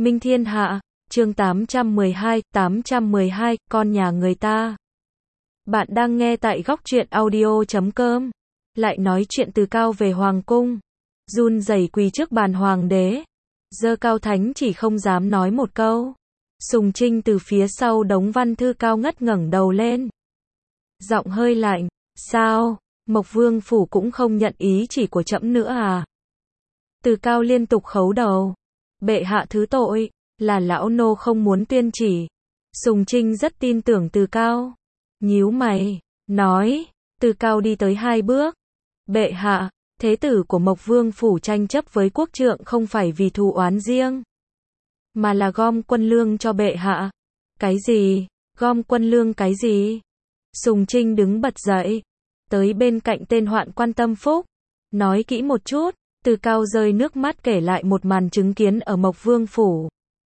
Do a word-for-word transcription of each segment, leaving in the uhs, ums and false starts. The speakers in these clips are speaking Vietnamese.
Minh Thiên Hạ, chương tám trăm mười hai, tám trăm mười hai, con nhà người ta. Bạn đang nghe tại góc truyện audio chấm com. Lại nói chuyện Từ Cao về hoàng cung, run rẩy quỳ trước bàn hoàng đế, giơ cao thánh chỉ không dám nói một câu. Sùng Trinh từ phía sau đống văn thư cao ngất ngẩng đầu lên, giọng hơi lạnh, sao, Mộc Vương phủ cũng không nhận ý chỉ của trẫm nữa à? Từ Cao liên tục khấu đầu, bệ hạ thứ tội, là lão nô không muốn tuyên chỉ. Sùng Trinh rất tin tưởng Từ Cao, nhíu mày, nói, Từ Cao đi tới hai bước, bệ hạ, thế tử của Mộc Vương phủ tranh chấp với quốc trượng không phải vì thù oán riêng, mà là gom quân lương cho bệ hạ. Cái gì? Gom quân lương cái gì? Sùng Trinh đứng bật dậy, tới bên cạnh tên hoạn quan Tâm Phúc, nói kỹ một chút. Từ Cao rơi nước mắt kể lại một màn chứng kiến ở Mộc Vương phủ.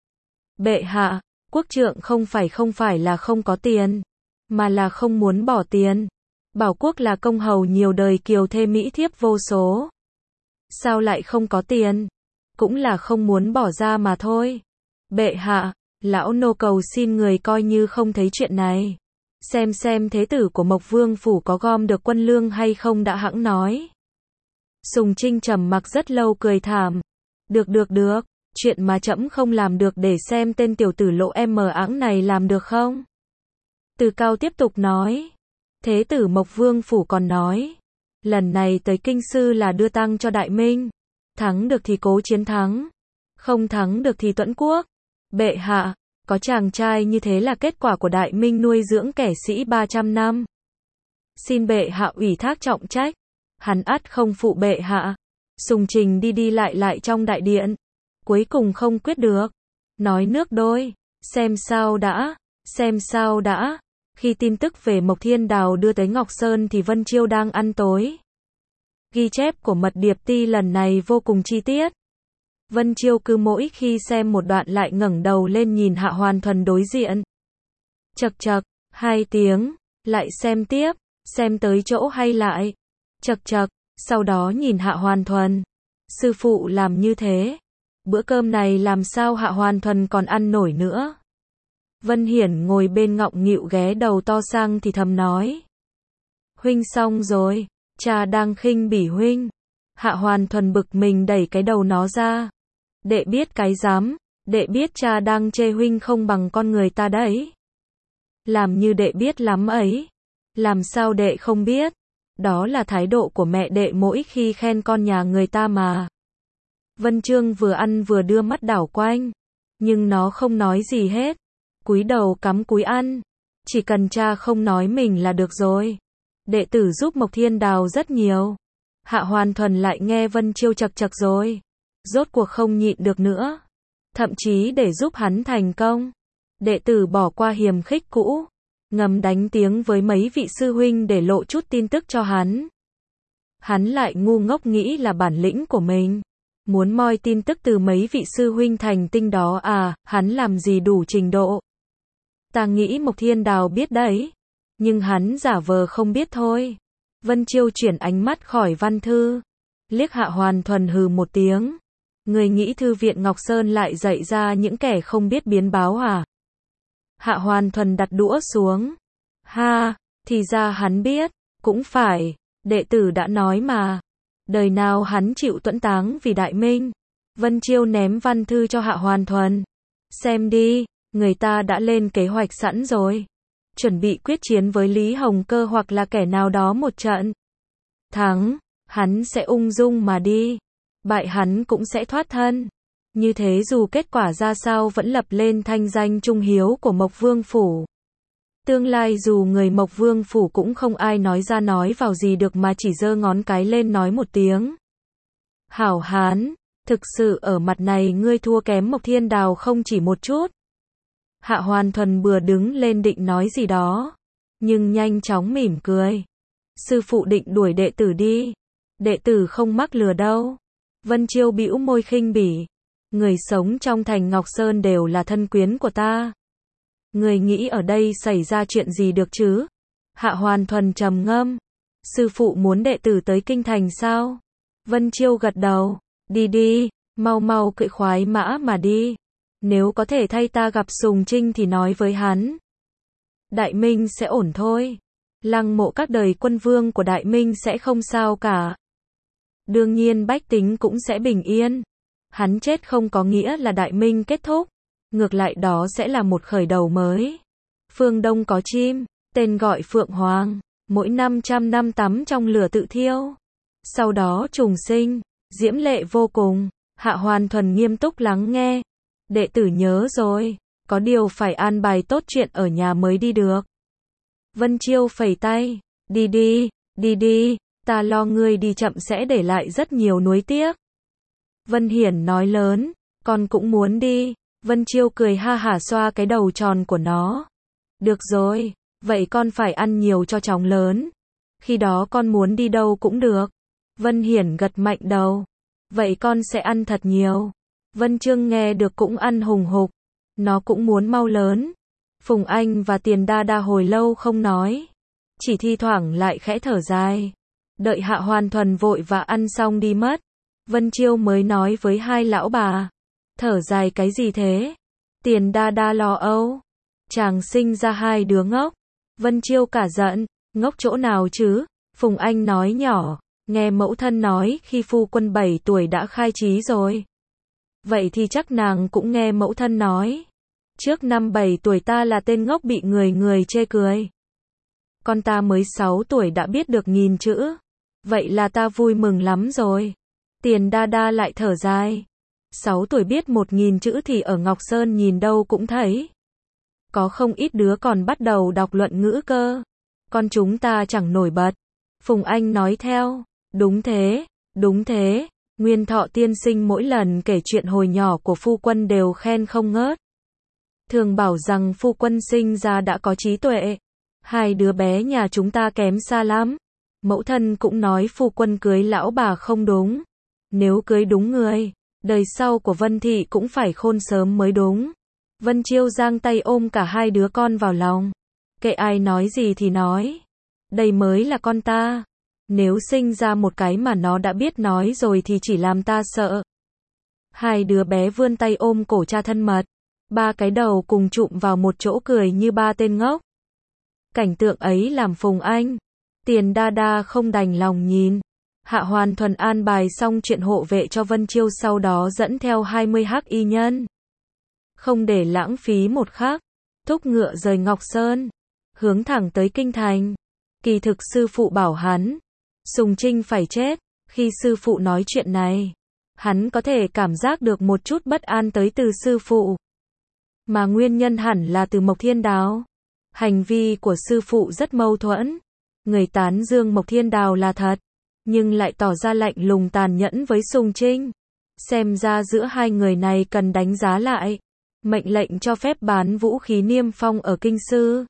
Bệ hạ, quốc trượng không phải không phải là không có tiền, mà là không muốn bỏ tiền. Bảo quốc là công hầu nhiều đời kiều thê mỹ thiếp vô số. Sao lại không có tiền? Cũng là không muốn bỏ ra mà thôi. Bệ hạ, lão nô cầu xin người coi như không thấy chuyện này. Xem xem thế tử của Mộc Vương phủ có gom được quân lương hay không đã hẵng nói. Sùng Trinh trầm mặc rất lâu cười thảm. Được được được, chuyện mà trẫm không làm được để xem tên tiểu tử lộ em mờ ẵng này làm được không? Từ Cao tiếp tục nói. Thế tử Mộc Vương phủ còn nói, lần này tới kinh sư là đưa tang cho Đại Minh. Thắng được thì cố chiến thắng, không thắng được thì tuẫn quốc. Bệ hạ, có chàng trai như thế là kết quả của Đại Minh nuôi dưỡng kẻ sĩ ba trăm năm. Xin bệ hạ ủy thác trọng trách. Hắn ắt không phụ bệ hạ. Sùng Trình đi đi lại lại trong đại điện, cuối cùng không quyết được, nói nước đôi, xem sao đã, xem sao đã. Khi tin tức về Mộc Thiên Đào đưa tới Ngọc Sơn thì Vân Chiêu đang ăn tối. Ghi chép của Mật Điệp Ti lần này vô cùng chi tiết. Vân Chiêu cứ mỗi khi xem một đoạn lại ngẩng đầu lên nhìn Hạ Hoàn Thuần đối diện. Chậc chậc, hai tiếng, lại xem tiếp, xem tới chỗ hay lại. Chậc chậc, sau đó nhìn Hạ Hoàn Thuần. Sư phụ làm như thế, bữa cơm này làm sao Hạ Hoàn Thuần còn ăn nổi nữa. Vân Hiển ngồi bên ngọng nghịu ghé đầu to sang thì thầm nói. Huynh xong rồi, cha đang khinh bỉ huynh. Hạ Hoàn Thuần bực mình đẩy cái đầu nó ra. Đệ biết cái dám, đệ biết cha đang chê huynh không bằng con người ta đấy. Làm như đệ biết lắm ấy. Làm sao đệ không biết? Đó là thái độ của mẹ đệ mỗi khi khen con nhà người ta mà. Vân Trương vừa ăn vừa đưa mắt đảo quanh, nhưng nó không nói gì hết, cúi đầu cắm cúi ăn. Chỉ cần cha không nói mình là được rồi. Đệ tử giúp Mộc Thiên Đào rất nhiều. Hạ Hoàn Thuần lại nghe Vân Chiêu chậc chậc rồi, rốt cuộc không nhịn được nữa, thậm chí để giúp hắn thành công, đệ tử bỏ qua hiềm khích cũ, ngầm đánh tiếng với mấy vị sư huynh để lộ chút tin tức cho hắn. Hắn lại ngu ngốc nghĩ là bản lĩnh của mình, muốn moi tin tức từ mấy vị sư huynh thành tinh đó à, hắn làm gì đủ trình độ. Ta nghĩ Mộc Thiên Đào biết đấy, nhưng hắn giả vờ không biết thôi. Vân Chiêu chuyển ánh mắt khỏi văn thư, liếc Hạ Hoàn Thuần hừ một tiếng. Người nghĩ thư viện Ngọc Sơn lại dạy ra những kẻ không biết biến báo à? Hạ Hoàn Thuần đặt đũa xuống. Ha, thì ra hắn biết, cũng phải, đệ tử đã nói mà. Đời nào hắn chịu tuẫn táng vì Đại Minh. Vân Chiêu ném văn thư cho Hạ Hoàn Thuần. Xem đi, người ta đã lên kế hoạch sẵn rồi. Chuẩn bị quyết chiến với Lý Hồng Cơ hoặc là kẻ nào đó một trận. Thắng, hắn sẽ ung dung mà đi. Bại hắn cũng sẽ thoát thân. Như thế dù kết quả ra sao vẫn lập lên thanh danh trung hiếu của Mộc Vương phủ. Tương lai dù người Mộc Vương phủ cũng không ai nói ra nói vào gì được mà chỉ giơ ngón cái lên nói một tiếng. Hảo hán, thực sự ở mặt này ngươi thua kém Mộc Thiên Đào không chỉ một chút. Hạ Hoàn Thuần bừa đứng lên định nói gì đó, nhưng nhanh chóng mỉm cười. Sư phụ định đuổi đệ tử đi. Đệ tử không mắc lừa đâu. Vân Chiêu bĩu môi khinh bỉ. Người sống trong thành Ngọc Sơn đều là thân quyến của ta. Người nghĩ ở đây xảy ra chuyện gì được chứ? Hạ Hoàn Thuần trầm ngâm. Sư phụ muốn đệ tử tới kinh thành sao? Vân Chiêu gật đầu. Đi đi, mau mau cưỡi khoái mã mà đi. Nếu có thể thay ta gặp Sùng Trinh thì nói với hắn. Đại Minh sẽ ổn thôi. Lăng Mộ các đời quân vương của Đại Minh sẽ không sao cả. Đương nhiên bách tính cũng sẽ bình yên. Hắn chết không có nghĩa là Đại Minh kết thúc. Ngược lại đó sẽ là một khởi đầu mới. Phương Đông có chim, tên gọi Phượng Hoàng. Mỗi năm trăm năm tắm trong lửa tự thiêu. Sau đó trùng sinh, diễm lệ vô cùng. Hạ Hoàn Thuần nghiêm túc lắng nghe. Đệ tử nhớ rồi, có điều phải an bài tốt chuyện ở nhà mới đi được. Vân Chiêu phẩy tay, đi đi, đi đi, ta lo ngươi đi chậm sẽ để lại rất nhiều nuối tiếc. Vân Hiển nói lớn, con cũng muốn đi. Vân Chiêu cười ha hả xoa cái đầu tròn của nó. Được rồi, vậy con phải ăn nhiều cho chóng lớn. Khi đó con muốn đi đâu cũng được. Vân Hiển gật mạnh đầu. Vậy con sẽ ăn thật nhiều. Vân Chương nghe được cũng ăn hùng hục. Nó cũng muốn mau lớn. Phùng Anh và Tiền Đa Đa hồi lâu không nói. Chỉ thi thoảng lại khẽ thở dài. Đợi Hạ Hoàn Thuần vội và ăn xong đi mất. Vân Chiêu mới nói với hai lão bà. Thở dài cái gì thế? Tiền Đa Đa lo âu. Chàng sinh ra hai đứa ngốc. Vân Chiêu cả giận. Ngốc chỗ nào chứ? Phùng Anh nói nhỏ. Nghe mẫu thân nói khi phu quân bảy tuổi đã khai trí rồi. Vậy thì chắc nàng cũng nghe mẫu thân nói. Trước năm bảy tuổi ta là tên ngốc bị người người chê cười. Con ta mới sáu tuổi đã biết được nghìn chữ. Vậy là ta vui mừng lắm rồi. Tiền Đa Đa lại thở dài. Sáu tuổi biết một nghìn chữ thì ở Ngọc Sơn nhìn đâu cũng thấy. Có không ít đứa còn bắt đầu đọc luận ngữ cơ. Con chúng ta chẳng nổi bật. Phùng Anh nói theo. Đúng thế, đúng thế. Nguyên Thọ tiên sinh mỗi lần kể chuyện hồi nhỏ của phu quân đều khen không ngớt. Thường bảo rằng phu quân sinh ra đã có trí tuệ. Hai đứa bé nhà chúng ta kém xa lắm. Mẫu thân cũng nói phu quân cưới lão bà không đúng. Nếu cưới đúng người, đời sau của Vân Thị cũng phải khôn sớm mới đúng. Vân Chiêu giang tay ôm cả hai đứa con vào lòng. Kệ ai nói gì thì nói. Đây mới là con ta. Nếu sinh ra một cái mà nó đã biết nói rồi thì chỉ làm ta sợ. Hai đứa bé vươn tay ôm cổ cha thân mật. Ba cái đầu cùng chụm vào một chỗ cười như ba tên ngốc. Cảnh tượng ấy làm Phùng Anh, Tiền Đa Đa không đành lòng nhìn. Hạ Hoàn Thuần an bài xong chuyện hộ vệ cho Vân Chiêu, sau đó dẫn theo hai mươi hắc y nhân. Không để lãng phí một khắc, thúc ngựa rời Ngọc Sơn, hướng thẳng tới kinh thành. Kỳ thực sư phụ bảo hắn, Sùng Trinh phải chết. Khi sư phụ nói chuyện này, hắn có thể cảm giác được một chút bất an tới từ sư phụ. Mà nguyên nhân hẳn là từ Mộc Thiên Đào. Hành vi của sư phụ rất mâu thuẫn. Người tán dương Mộc Thiên Đào là thật, nhưng lại tỏ ra lạnh lùng tàn nhẫn với Sùng Trinh. Xem ra giữa hai người này cần đánh giá lại. Mệnh lệnh cho phép bán vũ khí niêm phong ở kinh sư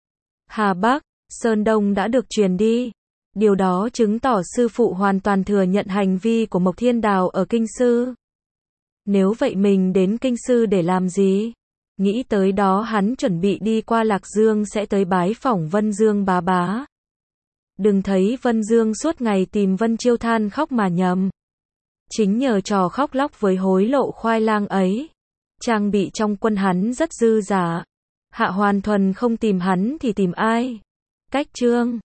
Hà Bắc, Sơn Đông đã được truyền đi. Điều đó chứng tỏ sư phụ hoàn toàn thừa nhận hành vi của Mộc Thiên Đào ở kinh sư. Nếu vậy mình đến kinh sư để làm gì? Nghĩ tới đó hắn chuẩn bị đi qua Lạc Dương sẽ tới bái phỏng Vân Dương bá bá. Đừng thấy Vân Dương suốt ngày tìm Vân Chiêu than khóc mà nhầm. Chính nhờ trò khóc lóc với hối lộ khoai lang ấy, trang bị trong quân hắn rất dư dả. Hạ Hoàn Thuần không tìm hắn thì tìm ai? Cách chương